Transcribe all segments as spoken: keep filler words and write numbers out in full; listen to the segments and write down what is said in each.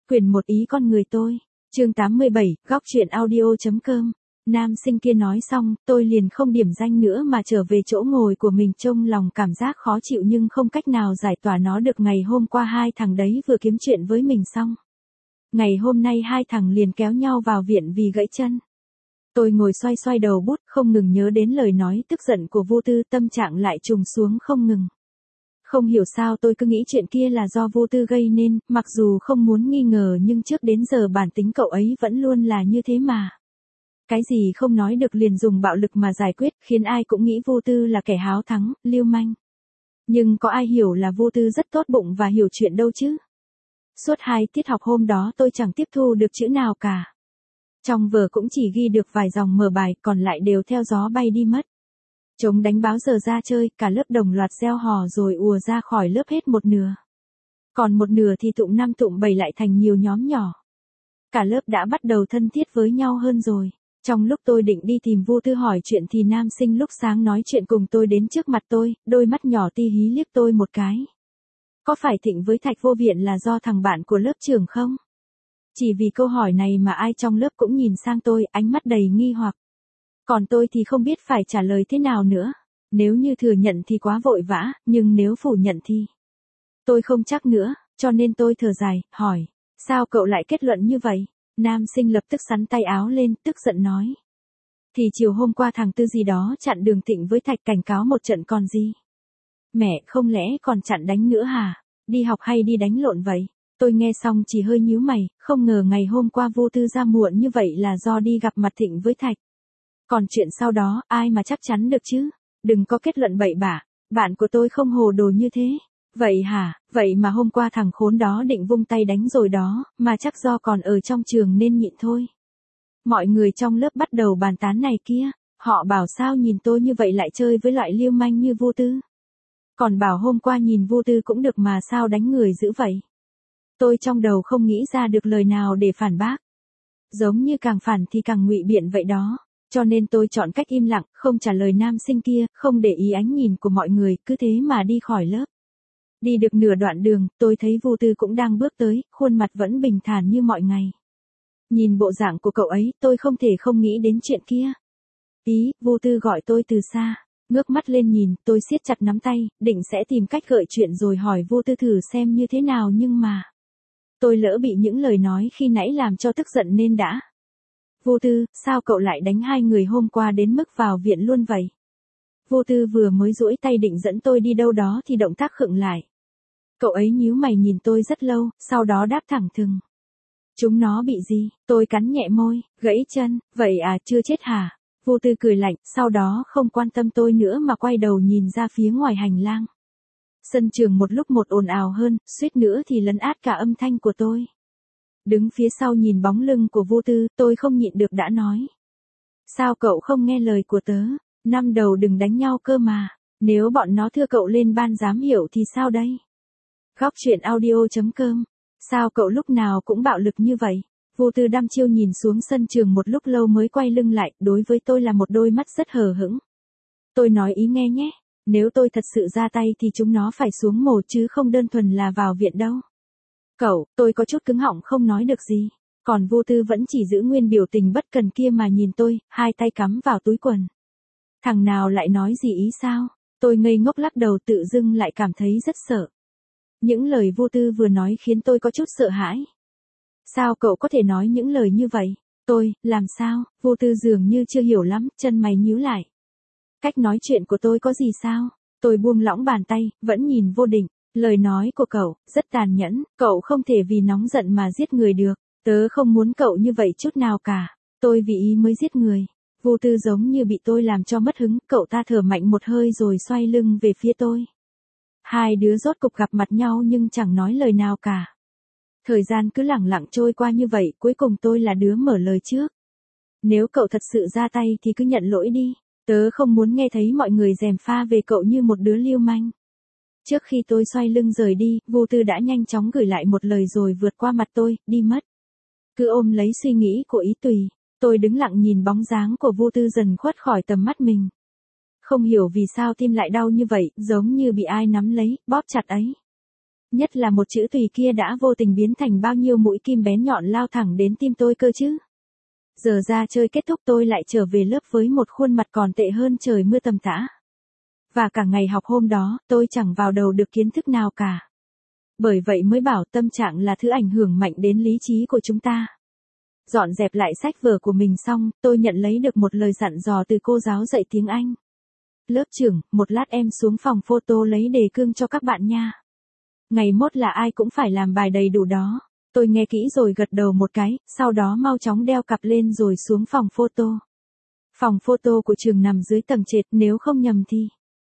Quyền một ý con người tôi. Chương tám mươi bảy, góc truyện audio.com. Nam sinh kia nói xong, tôi liền không điểm danh nữa mà trở về chỗ ngồi của mình, trong lòng cảm giác khó chịu nhưng không cách nào giải tỏa nó được. Ngày hôm qua hai thằng đấy vừa kiếm chuyện với mình xong. Ngày hôm nay hai thằng liền kéo nhau vào viện vì gãy chân. Tôi ngồi xoay xoay đầu bút, không ngừng nhớ đến lời nói tức giận của Vô Tư, tâm trạng lại trùng xuống không ngừng. Không hiểu sao tôi cứ nghĩ chuyện kia là do Vô Tư gây nên, mặc dù không muốn nghi ngờ nhưng trước đến giờ bản tính cậu ấy vẫn luôn là như thế mà. Cái gì không nói được liền dùng bạo lực mà giải quyết, khiến ai cũng nghĩ Vô Tư là kẻ háo thắng, lưu manh. Nhưng có ai hiểu là Vô Tư rất tốt bụng và hiểu chuyện đâu chứ. Suốt hai tiết học hôm đó tôi chẳng tiếp thu được chữ nào cả. Trong vở cũng chỉ ghi được vài dòng mở bài, còn lại đều theo gió bay đi mất. Trống đánh báo giờ ra chơi, cả lớp đồng loạt reo hò rồi ùa ra khỏi lớp hết một nửa. Còn một nửa thì tụm năm tụm bảy lại thành nhiều nhóm nhỏ. Cả lớp đã bắt đầu thân thiết với nhau hơn rồi. Trong lúc tôi định đi tìm Vô Tư hỏi chuyện thì nam sinh lúc sáng nói chuyện cùng tôi đến trước mặt tôi, đôi mắt nhỏ ti hí liếc tôi một cái. Có phải Thịnh với Thạch vô viện là do thằng bạn của lớp trưởng không? Chỉ vì câu hỏi này mà ai trong lớp cũng nhìn sang tôi, ánh mắt đầy nghi hoặc. Còn tôi thì không biết phải trả lời thế nào nữa. Nếu như thừa nhận thì quá vội vã, nhưng nếu phủ nhận thì tôi không chắc nữa, cho nên tôi thở dài, hỏi, sao cậu lại kết luận như vậy? Nam sinh lập tức xắn tay áo lên, tức giận nói. Thì chiều hôm qua thằng Tư gì đó chặn đường Thịnh với Thạch cảnh cáo một trận còn gì. Mẹ, không lẽ còn chặn đánh nữa hả? Đi học hay đi đánh lộn vậy? Tôi nghe xong chỉ hơi nhíu mày, không ngờ ngày hôm qua Vô Tư ra muộn như vậy là do đi gặp mặt Thịnh với Thạch. Còn chuyện sau đó, ai mà chắc chắn được chứ? Đừng có kết luận bậy bạ, bạn của tôi không hồ đồ như thế. Vậy hả, vậy mà hôm qua thằng khốn đó định vung tay đánh rồi đó, mà chắc do còn ở trong trường nên nhịn thôi. Mọi người trong lớp bắt đầu bàn tán này kia, họ bảo sao nhìn tôi như vậy lại chơi với loại lưu manh như Vô Tư. Còn bảo hôm qua nhìn Vô Tư cũng được mà sao đánh người dữ vậy. Tôi trong đầu không nghĩ ra được lời nào để phản bác. Giống như càng phản thì càng ngụy biện vậy đó. Cho nên tôi chọn cách im lặng, không trả lời nam sinh kia, không để ý ánh nhìn của mọi người, cứ thế mà đi khỏi lớp. Đi được nửa đoạn đường, tôi thấy Vô Tư cũng đang bước tới, khuôn mặt vẫn bình thản như mọi ngày. Nhìn bộ dạng của cậu ấy, tôi không thể không nghĩ đến chuyện kia. Ý, Vô Tư gọi tôi từ xa, ngước mắt lên nhìn, tôi siết chặt nắm tay, định sẽ tìm cách gợi chuyện rồi hỏi Vô Tư thử xem như thế nào nhưng mà tôi lỡ bị những lời nói khi nãy làm cho tức giận nên đã. Vô Tư, sao cậu lại đánh hai người hôm qua đến mức vào viện luôn vậy? Vô Tư vừa mới duỗi tay định dẫn tôi đi đâu đó thì động tác khựng lại. Cậu ấy nhíu mày nhìn tôi rất lâu, sau đó đáp thẳng thừng. Chúng nó bị gì? Tôi cắn nhẹ môi, gãy chân, vậy à, chưa chết hả? Vô Tư cười lạnh, sau đó không quan tâm tôi nữa mà quay đầu nhìn ra phía ngoài hành lang. Sân trường một lúc một ồn ào hơn, suýt nữa thì lấn át cả âm thanh của tôi. Đứng phía sau nhìn bóng lưng của Vô Tư, tôi không nhịn được đã nói. Sao cậu không nghe lời của tớ? Năm đầu đừng đánh nhau cơ mà. Nếu bọn nó thưa cậu lên ban giám hiệu thì sao đây? Góc truyện audio.com. Sao cậu lúc nào cũng bạo lực như vậy? Vô Tư đăm chiêu nhìn xuống sân trường một lúc lâu mới quay lưng lại, đối với tôi là một đôi mắt rất hờ hững. Tôi nói ý nghe nhé, nếu tôi thật sự ra tay thì chúng nó phải xuống mồ chứ không đơn thuần là vào viện đâu. Cậu, tôi có chút cứng họng không nói được gì. Còn Vô Tư vẫn chỉ giữ nguyên biểu tình bất cần kia mà nhìn tôi, hai tay cắm vào túi quần. Thằng nào lại nói gì ý sao? Tôi ngây ngốc lắc đầu, tự dưng lại cảm thấy rất sợ. Những lời Vô Tư vừa nói khiến tôi có chút sợ hãi. Sao cậu có thể nói những lời như vậy? Tôi, làm sao? Vô Tư dường như chưa hiểu lắm, chân mày nhíu lại. Cách nói chuyện của tôi có gì sao? Tôi buông lỏng bàn tay, vẫn nhìn Vô Định. Lời nói của cậu, rất tàn nhẫn, cậu không thể vì nóng giận mà giết người được. Tớ không muốn cậu như vậy chút nào cả. Tôi vì ý mới giết người. Vô Tư giống như bị tôi làm cho mất hứng, cậu ta thở mạnh một hơi rồi xoay lưng về phía tôi. Hai đứa rốt cục gặp mặt nhau nhưng chẳng nói lời nào cả. Thời gian cứ lẳng lặng trôi qua như vậy, cuối cùng tôi là đứa mở lời trước. Nếu cậu thật sự ra tay thì cứ nhận lỗi đi. Tớ không muốn nghe thấy mọi người gièm pha về cậu như một đứa lưu manh. Trước khi tôi xoay lưng rời đi, Vô Tư đã nhanh chóng gửi lại một lời rồi vượt qua mặt tôi, đi mất. Cứ ôm lấy suy nghĩ của Ý Tùy, tôi đứng lặng nhìn bóng dáng của Vô Tư dần khuất khỏi tầm mắt mình. Không hiểu vì sao tim lại đau như vậy, giống như bị ai nắm lấy, bóp chặt ấy. Nhất là một chữ tùy kia đã vô tình biến thành bao nhiêu mũi kim bén nhọn lao thẳng đến tim tôi cơ chứ. Giờ ra chơi kết thúc tôi lại trở về lớp với một khuôn mặt còn tệ hơn trời mưa tầm tã. Và cả ngày học hôm đó, tôi chẳng vào đầu được kiến thức nào cả. Bởi vậy mới bảo tâm trạng là thứ ảnh hưởng mạnh đến lý trí của chúng ta. Dọn dẹp lại sách vở của mình xong, tôi nhận lấy được một lời dặn dò từ cô giáo dạy tiếng Anh. Lớp trưởng, một lát em xuống phòng photo lấy đề cương cho các bạn nha. Ngày mốt là ai cũng phải làm bài đầy đủ đó. Tôi nghe kỹ rồi gật đầu một cái, sau đó mau chóng đeo cặp lên rồi xuống phòng photo. Phòng photo của trường nằm dưới tầng trệt, nếu không nhầm thì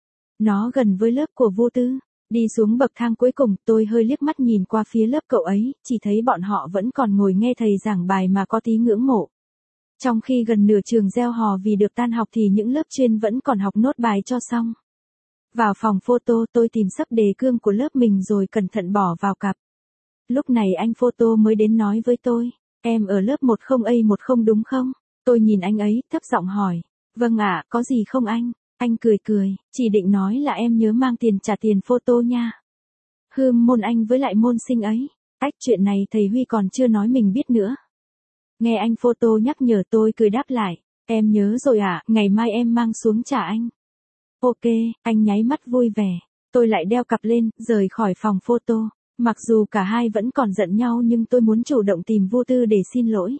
nó gần với lớp của Vô Tư. Đi xuống bậc thang cuối cùng, tôi hơi liếc mắt nhìn qua phía lớp cậu ấy, chỉ thấy bọn họ vẫn còn ngồi nghe thầy giảng bài mà có tí ngưỡng mộ. Trong khi gần nửa trường reo hò vì được tan học thì những lớp chuyên vẫn còn học nốt bài cho xong. Vào phòng photo tôi tìm sấp đề cương của lớp mình rồi cẩn thận bỏ vào cặp. Lúc này anh photo mới đến nói với tôi, em ở lớp một không A một không đúng không? Tôi nhìn anh ấy, thấp giọng hỏi, vâng ạ, có gì không anh? Anh cười cười, chỉ định nói là em nhớ mang tiền trả tiền photo nha. Hương môn anh với lại môn sinh ấy, ách chuyện này thầy Huy còn chưa nói mình biết nữa. Nghe anh photo nhắc nhở tôi cười đáp lại, em nhớ rồi ạ, à, ngày mai em mang xuống trả anh. Ok, anh nháy mắt vui vẻ, tôi lại đeo cặp lên, rời khỏi phòng photo. Mặc dù cả hai vẫn còn giận nhau nhưng tôi muốn chủ động tìm Vô Tư để xin lỗi.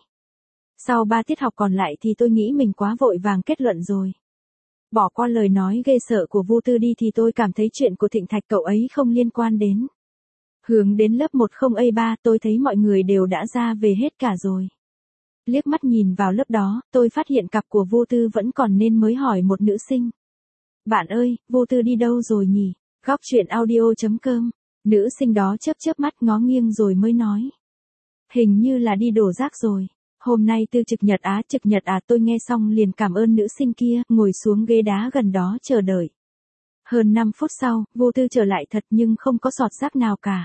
Sau ba tiết học còn lại thì tôi nghĩ mình quá vội vàng kết luận rồi. Bỏ qua lời nói ghê sợ của Vô Tư đi thì tôi cảm thấy chuyện của Thịnh Thạch cậu ấy không liên quan đến. Hướng đến lớp một không A ba tôi thấy mọi người đều đã ra về hết cả rồi. Liếc mắt nhìn vào lớp đó, tôi phát hiện cặp của Vô Tư vẫn còn nên mới hỏi một nữ sinh. Bạn ơi, Vô Tư đi đâu rồi nhỉ? Góc chuyện audio chấm com. Nữ sinh đó chớp chớp mắt ngó nghiêng rồi mới nói. Hình như là đi đổ rác rồi. Hôm nay tư trực nhật á, trực nhật à, tôi nghe xong liền cảm ơn nữ sinh kia, ngồi xuống ghế đá gần đó chờ đợi. Hơn năm phút sau, Vô Tư trở lại thật nhưng không có sọt rác nào cả.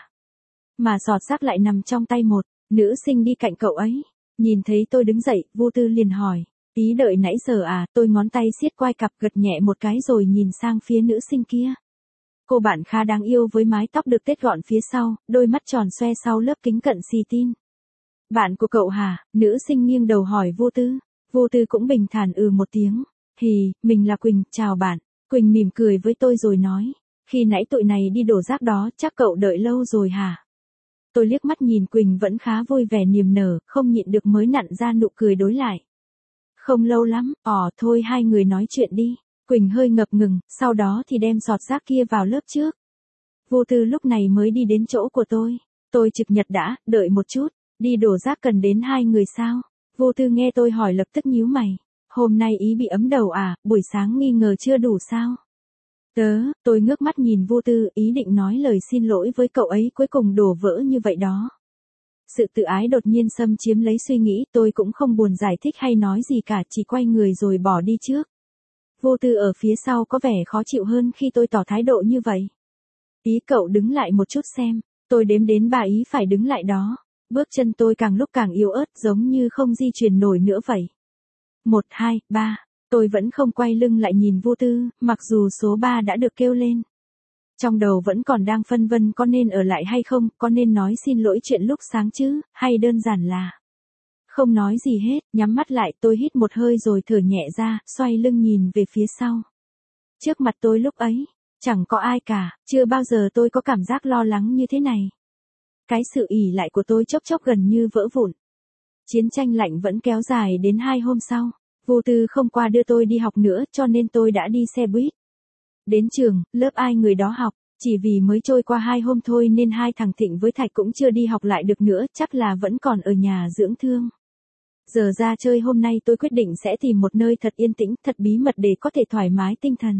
Mà sọt rác lại nằm trong tay một nữ sinh đi cạnh cậu ấy. Nhìn thấy tôi đứng dậy, Vô Tư liền hỏi, ý đợi nãy giờ à? Tôi ngón tay siết quai cặp gật nhẹ một cái rồi nhìn sang phía nữ sinh kia. Cô bạn khá đáng yêu với mái tóc được tết gọn phía sau, đôi mắt tròn xoe sau lớp kính cận xì tin. Bạn của cậu hả? Nữ sinh nghiêng đầu hỏi Vô Tư. Vô Tư cũng bình thản ừ một tiếng. Hì, mình là Quỳnh, chào bạn. Quỳnh mỉm cười với tôi rồi nói. Khi nãy tụi này đi đổ rác đó, chắc cậu đợi lâu rồi hả? Tôi liếc mắt nhìn Quỳnh vẫn khá vui vẻ niềm nở, không nhịn được mới nặn ra nụ cười đối lại. Không lâu lắm, ỏ thôi hai người nói chuyện đi. Quỳnh hơi ngập ngừng, sau đó thì đem sọt rác kia vào lớp trước. Vô Tư lúc này mới đi đến chỗ của tôi. Tôi trực nhật đã, đợi một chút, đi đổ rác cần đến hai người sao? Vô Tư nghe tôi hỏi lập tức nhíu mày. Hôm nay ý bị ấm đầu à, buổi sáng nghi ngờ chưa đủ sao? Tớ, tôi ngước mắt nhìn Vô Tư, ý định nói lời xin lỗi với cậu ấy cuối cùng đổ vỡ như vậy đó. Sự tự ái đột nhiên xâm chiếm lấy suy nghĩ, tôi cũng không buồn giải thích hay nói gì cả, chỉ quay người rồi bỏ đi trước. Vô Tư ở phía sau có vẻ khó chịu hơn khi tôi tỏ thái độ như vậy. Ý cậu đứng lại một chút xem, tôi đếm đến ba ý phải đứng lại đó. Bước chân tôi càng lúc càng yếu ớt giống như không di chuyển nổi nữa vậy. Một, hai, ba, tôi vẫn không quay lưng lại nhìn Vô Tư, mặc dù số ba đã được kêu lên. Trong đầu vẫn còn đang phân vân có nên ở lại hay không, có nên nói xin lỗi chuyện lúc sáng chứ, hay đơn giản là không nói gì hết, nhắm mắt lại tôi hít một hơi rồi thở nhẹ ra, xoay lưng nhìn về phía sau. Trước mặt tôi lúc ấy, chẳng có ai cả, chưa bao giờ tôi có cảm giác lo lắng như thế này. Cái sự ỉ lại của tôi chốc chốc gần như vỡ vụn. Chiến tranh lạnh vẫn kéo dài đến hai hôm sau, Vô Tư không qua đưa tôi đi học nữa cho nên tôi đã đi xe buýt. Đến trường, lớp ai người đó học, chỉ vì mới trôi qua hai hôm thôi nên hai thằng Thịnh với Thạch cũng chưa đi học lại được nữa, chắc là vẫn còn ở nhà dưỡng thương. Giờ ra chơi hôm nay tôi quyết định sẽ tìm một nơi thật yên tĩnh, thật bí mật để có thể thoải mái tinh thần.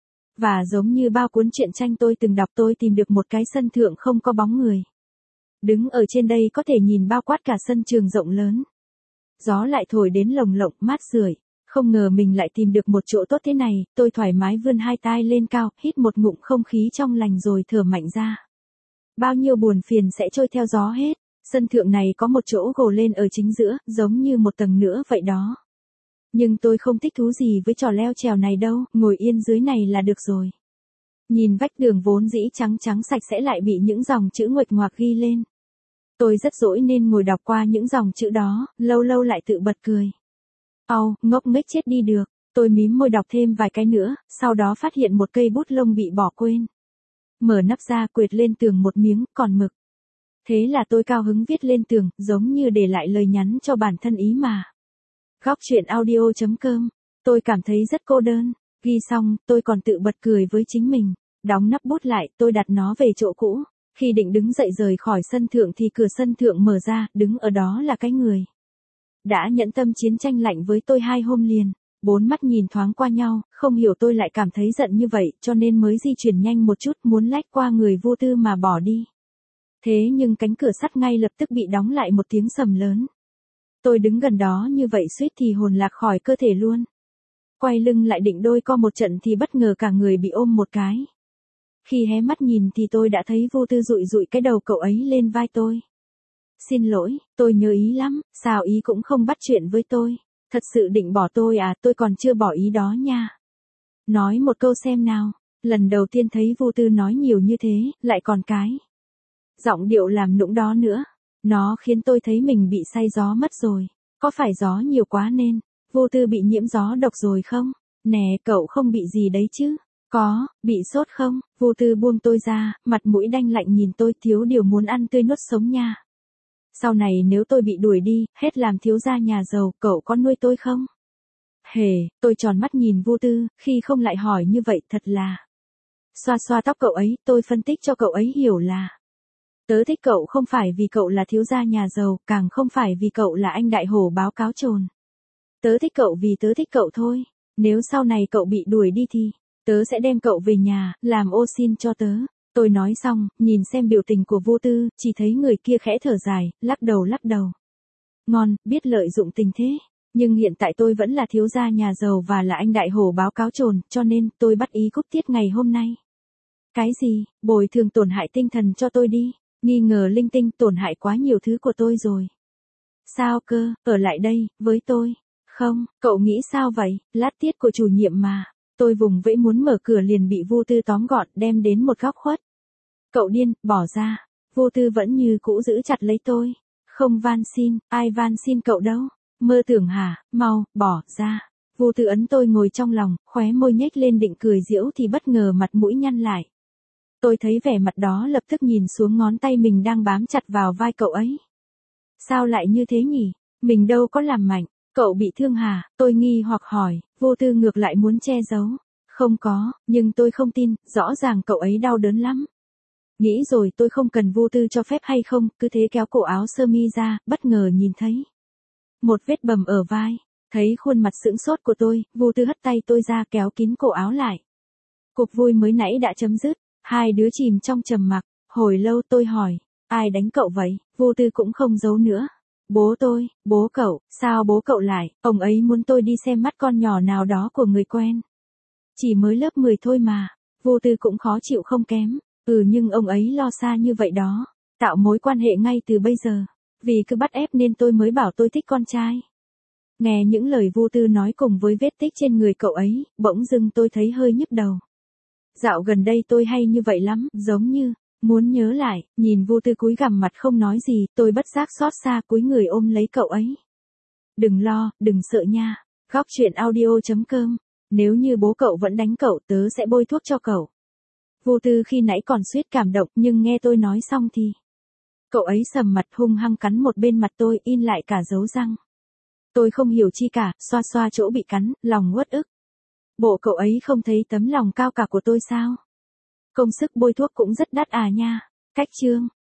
Và giống như bao cuốn truyện tranh tôi từng đọc tôi tìm được một cái sân thượng không có bóng người. Đứng ở trên đây có thể nhìn bao quát cả sân trường rộng lớn. Gió lại thổi đến lồng lộng, mát rượi. Không ngờ mình lại tìm được một chỗ tốt thế này, tôi thoải mái vươn hai tay lên cao, hít một ngụm không khí trong lành rồi thở mạnh ra. Bao nhiêu buồn phiền sẽ trôi theo gió hết. Sân thượng này có một chỗ gồ lên ở chính giữa, giống như một tầng nữa vậy đó. Nhưng tôi không thích thú gì với trò leo trèo này đâu, ngồi yên dưới này là được rồi. Nhìn vách tường vốn dĩ trắng trắng sạch sẽ lại bị những dòng chữ nguệch ngoạc ghi lên. Tôi rất dỗi nên ngồi đọc qua những dòng chữ đó, lâu lâu lại tự bật cười. Au, ngốc nghếch chết đi được. Tôi mím môi đọc thêm vài cái nữa, sau đó phát hiện một cây bút lông bị bỏ quên. Mở nắp ra quệt lên tường một miếng, còn mực. Thế là tôi cao hứng viết lên tường, giống như để lại lời nhắn cho bản thân ý mà. Góc truyện audio chấm com. Tôi cảm thấy rất cô đơn. Ghi xong, tôi còn tự bật cười với chính mình. Đóng nắp bút lại, tôi đặt nó về chỗ cũ. Khi định đứng dậy rời khỏi sân thượng thì cửa sân thượng mở ra, đứng ở đó là cái người đã nhẫn tâm chiến tranh lạnh với tôi hai hôm liền. Bốn mắt nhìn thoáng qua nhau, không hiểu tôi lại cảm thấy giận như vậy, cho nên mới di chuyển nhanh một chút muốn lách qua người vô tư mà bỏ đi. Thế nhưng cánh cửa sắt ngay lập tức bị đóng lại một tiếng sầm lớn. Tôi đứng gần đó như vậy suýt thì hồn lạc khỏi cơ thể luôn. Quay lưng lại định đôi co một trận thì bất ngờ cả người bị ôm một cái. Khi hé mắt nhìn thì tôi đã thấy vô tư dụi dụi cái đầu cậu ấy lên vai tôi. Xin lỗi, tôi nhớ ý lắm, sao ý cũng không bắt chuyện với tôi. Thật sự định bỏ tôi à, tôi còn chưa bỏ ý đó nha. Nói một câu xem nào, lần đầu tiên thấy vô tư nói nhiều như thế, lại còn cái giọng điệu làm nũng đó nữa. Nó khiến tôi thấy mình bị say gió mất rồi. Có phải gió nhiều quá nên vô tư bị nhiễm gió độc rồi không? Nè, cậu không bị gì đấy chứ? Có, bị sốt không? Vô tư buông tôi ra, mặt mũi đanh lạnh nhìn tôi, thiếu điều muốn ăn tươi nuốt sống nha. Sau này nếu tôi bị đuổi đi, hết làm thiếu gia nhà giàu, cậu có nuôi tôi không? Hề, tôi tròn mắt nhìn vô tư, khi không lại hỏi như vậy thật là. Xoa xoa tóc cậu ấy, tôi phân tích cho cậu ấy hiểu là. Tớ thích cậu không phải vì cậu là thiếu gia nhà giàu, càng không phải vì cậu là anh đại hổ báo cáo trồn. Tớ thích cậu vì tớ thích cậu thôi. Nếu sau này cậu bị đuổi đi thì, tớ sẽ đem cậu về nhà, làm ô xin cho tớ. Tôi nói xong, nhìn xem biểu tình của vô tư, chỉ thấy người kia khẽ thở dài, lắc đầu lắc đầu. Ngon, biết lợi dụng tình thế. Nhưng hiện tại tôi vẫn là thiếu gia nhà giàu và là anh đại hổ báo cáo trồn, cho nên tôi bắt ý cúp tiết ngày hôm nay. Cái gì, bồi thường tổn hại tinh thần cho tôi đi. Nghi ngờ linh tinh tổn hại quá nhiều thứ của tôi rồi. Sao cơ, ở lại đây, với tôi. Không, cậu nghĩ sao vậy, lát tiết của chủ nhiệm mà. Tôi vùng vẫy muốn mở cửa liền bị vô tư tóm gọn đem đến một góc khuất. Cậu điên, bỏ ra. Vô tư vẫn như cũ giữ chặt lấy tôi. Không van xin, ai van xin cậu đâu. Mơ tưởng hả, mau, bỏ ra. Vô tư ấn tôi ngồi trong lòng, khóe môi nhếch lên định cười giễu thì bất ngờ mặt mũi nhăn lại. Tôi thấy vẻ mặt đó lập tức nhìn xuống ngón tay mình đang bám chặt vào vai cậu ấy. Sao lại như thế nhỉ? Mình đâu có làm mạnh. Cậu bị thương hả? Tôi nghi hoặc hỏi, vô tư ngược lại muốn che giấu. Không có, nhưng tôi không tin, rõ ràng cậu ấy đau đớn lắm. Nghĩ rồi tôi không cần vô tư cho phép hay không, cứ thế kéo cổ áo sơ mi ra, bất ngờ nhìn thấy một vết bầm ở vai. Thấy khuôn mặt sững sốt của tôi, vô tư hất tay tôi ra kéo kín cổ áo lại. Cuộc vui mới nãy đã chấm dứt. Hai đứa chìm trong trầm mặc, hồi lâu tôi hỏi, ai đánh cậu vậy? Vô tư cũng không giấu nữa. Bố tôi, bố cậu, sao bố cậu lại, ông ấy muốn tôi đi xem mắt con nhỏ nào đó của người quen. Chỉ mới lớp mười thôi mà, vô tư cũng khó chịu không kém, ừ nhưng ông ấy lo xa như vậy đó, tạo mối quan hệ ngay từ bây giờ, vì cứ bắt ép nên tôi mới bảo tôi thích con trai. Nghe những lời vô tư nói cùng với vết tích trên người cậu ấy, bỗng dưng tôi thấy hơi nhức đầu. Dạo gần đây tôi hay như vậy lắm, giống như, muốn nhớ lại, nhìn vô tư cúi gằm mặt không nói gì, tôi bất giác xót xa cúi người ôm lấy cậu ấy. Đừng lo, đừng sợ nha. Góc truyện audio chấm com. Nếu như bố cậu vẫn đánh cậu tớ sẽ bôi thuốc cho cậu. Vô tư khi nãy còn suýt cảm động nhưng nghe tôi nói xong thì cậu ấy sầm mặt hung hăng cắn một bên mặt tôi in lại cả dấu răng. Tôi không hiểu chi cả, xoa xoa chỗ bị cắn, lòng uất ức. Bộ cậu ấy không thấy tấm lòng cao cả của tôi sao? Công sức bôi thuốc cũng rất đắt à nha. Cách chương.